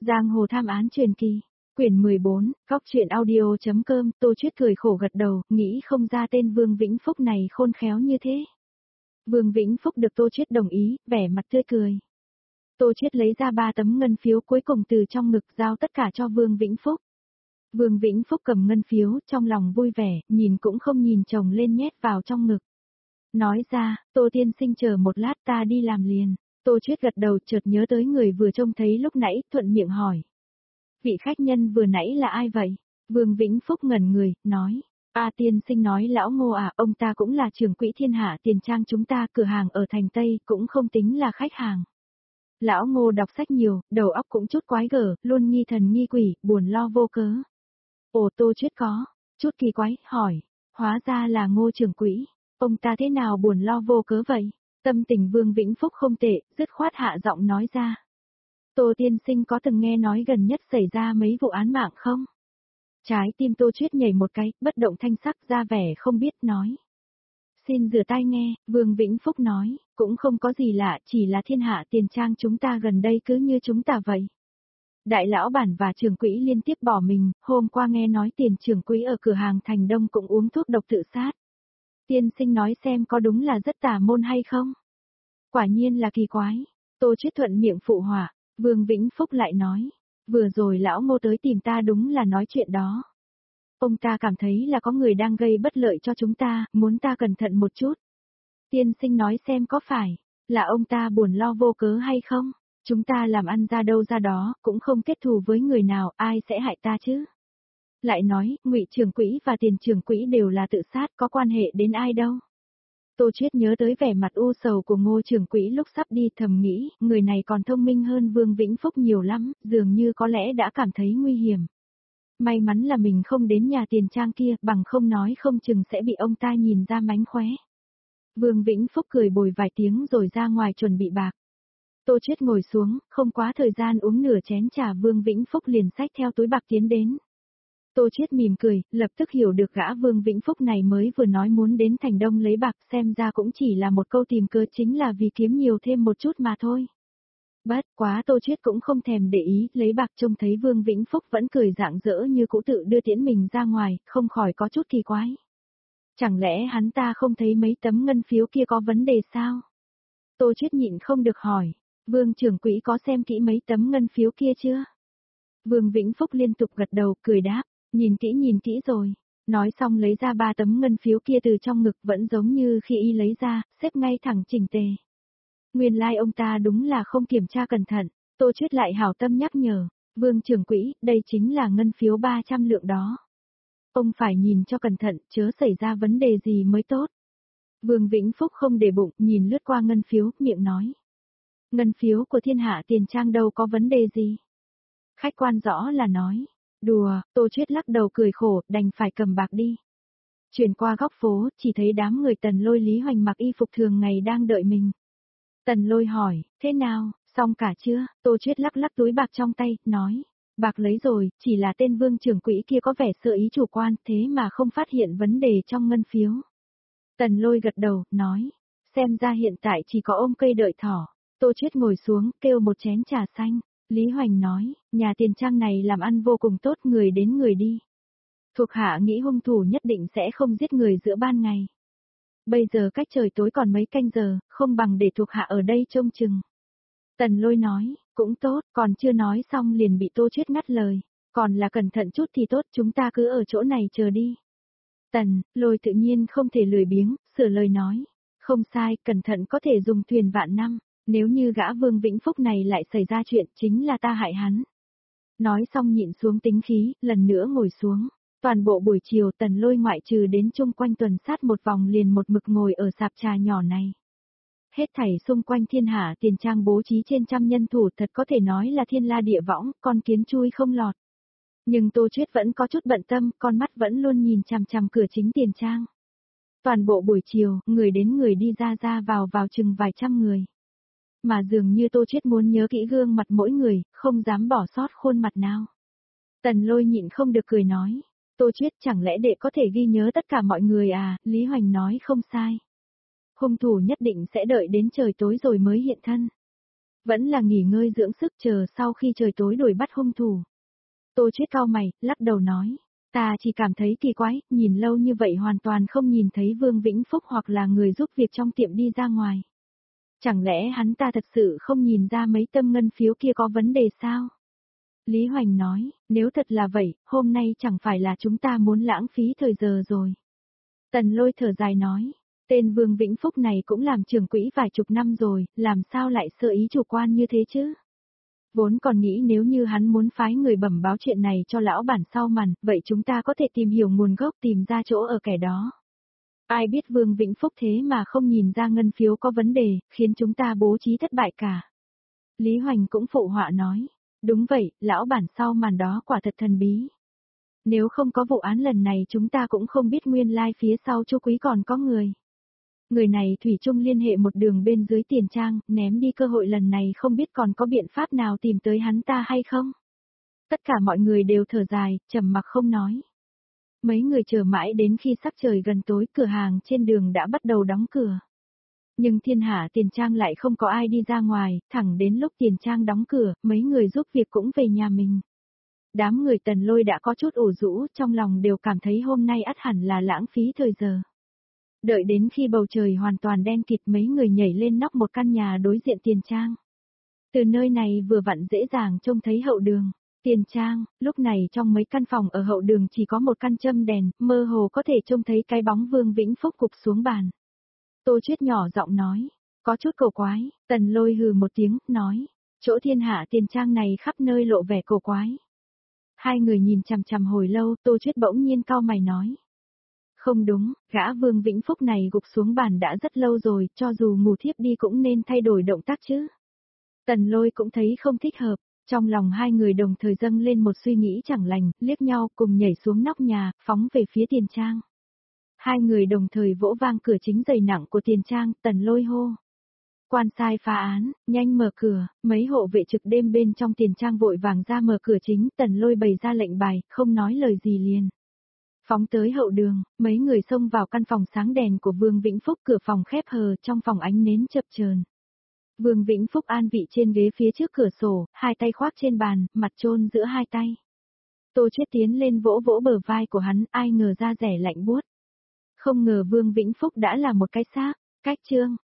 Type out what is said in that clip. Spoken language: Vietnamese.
Giang hồ tham án truyền kỳ. Quyển 14, Góc truyện audio.com. Tô Chuyết cười khổ gật đầu, nghĩ không ra tên Vương Vĩnh Phúc này khôn khéo như thế. Vương Vĩnh Phúc được Tô Chuyết đồng ý, vẻ mặt tươi cười. Tô Chuyết lấy ra 3 tấm ngân phiếu cuối cùng từ trong ngực giao tất cả cho Vương Vĩnh Phúc. Vương Vĩnh Phúc cầm ngân phiếu, trong lòng vui vẻ, nhìn cũng không nhìn chồng lên nhét vào trong ngực. Nói ra, Tô tiên sinh chờ một lát ta đi làm liền. Tô Chuyết gật đầu chợt nhớ tới người vừa trông thấy lúc nãy, thuận miệng hỏi. Vị khách nhân vừa nãy là ai vậy? Vương Vĩnh Phúc ngẩn người, nói. Tiên sinh nói lão Ngô à, ông ta cũng là trưởng quỹ Thiên Hạ Tiền Trang chúng ta, cửa hàng ở thành Tây, cũng không tính là khách hàng. Lão Ngô đọc sách nhiều, đầu óc cũng chút quái gở, luôn nghi thần nghi quỷ, buồn lo vô cớ. Ồ, Tô Chuyết có chút kỳ quái, hỏi. Hóa ra là Ngô trưởng quỹ, ông ta thế nào buồn lo vô cớ vậy? Tâm tình Vương Vĩnh Phúc không tệ, dứt khoát hạ giọng nói ra. Tô tiên sinh có từng nghe nói gần nhất xảy ra mấy vụ án mạng không? Trái tim Tô Chuyết nhảy một cái, bất động thanh sắc ra vẻ không biết nói. Xin rửa tai nghe, Vương Vĩnh Phúc nói, cũng không có gì lạ, chỉ là Thiên Hạ Tiền Trang chúng ta gần đây cứ như chúng ta vậy. Đại lão bản và trưởng quỹ liên tiếp bỏ mình, hôm qua nghe nói Tiền trưởng quỹ ở cửa hàng Thành Đông cũng uống thuốc độc tự sát. Tiên sinh nói xem có đúng là rất tà môn hay không? Quả nhiên là kỳ quái. Tô Chuyết thuận miệng phụ họa, Vương Vĩnh Phúc lại nói, vừa rồi lão Ngô tới tìm ta đúng là nói chuyện đó. Ông ta cảm thấy là có người đang gây bất lợi cho chúng ta, muốn ta cẩn thận một chút. Tiên sinh nói xem có phải là ông ta buồn lo vô cớ hay không? Chúng ta làm ăn ra đâu ra đó, cũng không kết thù với người nào, ai sẽ hại ta chứ? Lại nói, Ngụy trưởng quỹ và Tiền trưởng quỹ đều là tự sát, có quan hệ đến ai đâu. Tô Chuyết nhớ tới vẻ mặt u sầu của Ngô trưởng quỹ lúc sắp đi, thầm nghĩ, người này còn thông minh hơn Vương Vĩnh Phúc nhiều lắm, dường như có lẽ đã cảm thấy nguy hiểm. May mắn là mình không đến nhà Tiền Trang kia, bằng không nói không chừng sẽ bị ông ta nhìn ra mánh khóe. Vương Vĩnh Phúc cười bồi vài tiếng rồi ra ngoài chuẩn bị bạc. Tô Chuyết ngồi xuống, không quá thời gian uống nửa chén trà, Vương Vĩnh Phúc liền xách theo túi bạc tiến đến. Tô Chuyết mỉm cười, lập tức hiểu được gã Vương Vĩnh Phúc này mới vừa nói muốn đến Thành Đông lấy bạc, xem ra cũng chỉ là một câu tìm cớ, chính là vì kiếm nhiều thêm một chút mà thôi. Bất quá Tô Chuyết cũng không thèm để ý, lấy bạc trông thấy Vương Vĩnh Phúc vẫn cười rạng rỡ như cũ tự đưa tiễn mình ra ngoài, không khỏi có chút kỳ quái. Chẳng lẽ hắn ta không thấy mấy tấm ngân phiếu kia có vấn đề sao? Tô Chuyết nhịn không được hỏi, Vương trưởng quỹ có xem kỹ mấy tấm ngân phiếu kia chưa? Vương Vĩnh Phúc liên tục gật đầu, cười đáp, nhìn kỹ rồi. Nói xong lấy ra 3 tấm ngân phiếu kia từ trong ngực, vẫn giống như khi y lấy ra, xếp ngay thẳng chỉnh tề. Nguyên lai ông ta đúng là không kiểm tra cẩn thận. Tô Chuyết lại hảo tâm nhắc nhở, Vương trưởng quỹ, đây chính là ngân phiếu 300 lượng đó. Ông phải nhìn cho cẩn thận, chớ xảy ra vấn đề gì mới tốt. Vương Vĩnh Phúc không để bụng, nhìn lướt qua ngân phiếu, miệng nói. Ngân phiếu của Thiên Hạ Tiền Trang đâu có vấn đề gì. Khách quan rõ là nói. Đùa, Tô Chuyết lắc đầu cười khổ, đành phải cầm bạc đi. Chuyển qua góc phố, chỉ thấy đám người Tần Lôi Lý Hoành mặc y phục thường ngày đang đợi mình. Tần Lôi hỏi, thế nào, xong cả chưa? Tô Chuyết lắc lắc túi bạc trong tay, nói. Bạc lấy rồi, chỉ là tên Vương trưởng quỹ kia có vẻ sợ ý chủ quan, thế mà không phát hiện vấn đề trong ngân phiếu. Tần Lôi gật đầu, nói. Xem ra hiện tại chỉ có ôm cây đợi thỏ. Tô Chuyết ngồi xuống, kêu một chén trà xanh. Lý Hoành nói, nhà Tiền Trang này làm ăn vô cùng tốt, người đến người đi. Thuộc hạ nghĩ hung thủ nhất định sẽ không giết người giữa ban ngày. Bây giờ cách trời tối còn mấy canh giờ, không bằng để thuộc hạ ở đây trông chừng. Tần Lôi nói, cũng tốt, còn chưa nói xong liền bị Tô Chuyết ngắt lời. Còn là cẩn thận chút thì tốt, chúng ta cứ ở chỗ này chờ đi. Tần Lôi tự nhiên không thể lười biếng, sửa lời nói. Không sai, cẩn thận có thể dùng thuyền vạn năm. Nếu như gã Vương Vĩnh Phúc này lại xảy ra chuyện, chính là ta hại hắn. Nói xong nhịn xuống tính khí, lần nữa ngồi xuống. Toàn bộ buổi chiều Tần Lôi ngoại trừ đến chung quanh tuần sát một vòng liền một mực ngồi ở sạp trà nhỏ này. Hết thảy xung quanh Thiên Hạ Tiền Trang bố trí trên trăm nhân thủ, thật có thể nói là thiên la địa võng, con kiến chui không lọt. Nhưng Tô Chuyết vẫn có chút bận tâm, con mắt vẫn luôn nhìn chằm chằm cửa chính Tiền Trang. Toàn bộ buổi chiều, người đến người đi ra vào chừng vài trăm người. Mà dường như Tô Chuyết muốn nhớ kỹ gương mặt mỗi người, không dám bỏ sót khuôn mặt nào. Tần Lôi nhịn không được cười nói. Tô Chuyết chẳng lẽ đệ có thể ghi nhớ tất cả mọi người à? Lý Hoành nói không sai. Hung thủ nhất định sẽ đợi đến trời tối rồi mới hiện thân. Vẫn là nghỉ ngơi dưỡng sức chờ sau khi trời tối đuổi bắt hung thủ. Tô Chuyết cau mày, lắc đầu nói. Ta chỉ cảm thấy kỳ quái, nhìn lâu như vậy hoàn toàn không nhìn thấy Vương Vĩnh Phúc hoặc là người giúp việc trong tiệm đi ra ngoài. Chẳng lẽ hắn ta thật sự không nhìn ra mấy tấm ngân phiếu kia có vấn đề sao? Lý Hoành nói, nếu thật là vậy, hôm nay chẳng phải là chúng ta muốn lãng phí thời giờ rồi. Tần Lôi thở dài nói, tên Vương Vĩnh Phúc này cũng làm trưởng quỹ vài chục năm rồi, làm sao lại sơ ý chủ quan như thế chứ? Vốn còn nghĩ nếu như hắn muốn phái người bẩm báo chuyện này cho lão bản sau màn, vậy chúng ta có thể tìm hiểu nguồn gốc tìm ra chỗ ở kẻ đó. Ai biết Vương Vĩnh Phúc thế mà không nhìn ra ngân phiếu có vấn đề, khiến chúng ta bố trí thất bại cả. Lý Hoành cũng phụ họa nói, đúng vậy, lão bản sau màn đó quả thật thần bí. Nếu không có vụ án lần này chúng ta cũng không biết nguyên lai phía sau Chu Quý còn có người. Người này thủy chung liên hệ một đường bên dưới Tiền Trang, ném đi cơ hội lần này không biết còn có biện pháp nào tìm tới hắn ta hay không. Tất cả mọi người đều thở dài, trầm mặc không nói. Mấy người chờ mãi đến khi sắc trời gần tối, cửa hàng trên đường đã bắt đầu đóng cửa. Nhưng Thiên Hạ Tiền Trang lại không có ai đi ra ngoài, thẳng đến lúc Tiền Trang đóng cửa, mấy người giúp việc cũng về nhà mình. Đám người Tần Lôi đã có chút ủ rũ, trong lòng đều cảm thấy hôm nay ắt hẳn là lãng phí thời giờ. Đợi đến khi bầu trời hoàn toàn đen kịt mấy người nhảy lên nóc một căn nhà đối diện Tiền Trang. Từ nơi này vừa vặn dễ dàng trông thấy hậu đường. Tiền Trang, lúc này trong mấy căn phòng ở hậu đường chỉ có một căn châm đèn, mơ hồ có thể trông thấy cái bóng Vương Vĩnh Phúc gục xuống bàn. Tô Chuyết nhỏ giọng nói, có chút cổ quái, Tần Lôi hừ một tiếng, nói, chỗ Thiên Hạ Tiền Trang này khắp nơi lộ vẻ cổ quái. Hai người nhìn chằm chằm hồi lâu, Tô Chuyết bỗng nhiên cau mày nói. Không đúng, gã Vương Vĩnh Phúc này gục xuống bàn đã rất lâu rồi, cho dù ngủ thiếp đi cũng nên thay đổi động tác chứ. Tần Lôi cũng thấy không thích hợp, trong lòng hai người đồng thời dâng lên một suy nghĩ chẳng lành, liếc nhau cùng nhảy xuống nóc nhà, phóng về phía Tiền Trang. Hai người đồng thời vỗ vang cửa chính dày nặng của Tiền Trang, Tần Lôi hô. Quan sai phá án, nhanh mở cửa, mấy hộ vệ trực đêm bên trong Tiền Trang vội vàng ra mở cửa chính, Tần Lôi bày ra lệnh bài, không nói lời gì liền. Phóng tới hậu đường, mấy người xông vào căn phòng sáng đèn của Vương Vĩnh Phúc, cửa phòng khép hờ, trong phòng ánh nến chập chờn. Vương Vĩnh Phúc an vị trên ghế phía trước cửa sổ, hai tay khoác trên bàn, mặt chôn giữa hai tay. Tô Chuyết tiến lên vỗ vỗ bờ vai của hắn, ai ngờ da rẻ lạnh buốt. Không ngờ Vương Vĩnh Phúc đã là một cái xác, cách chương.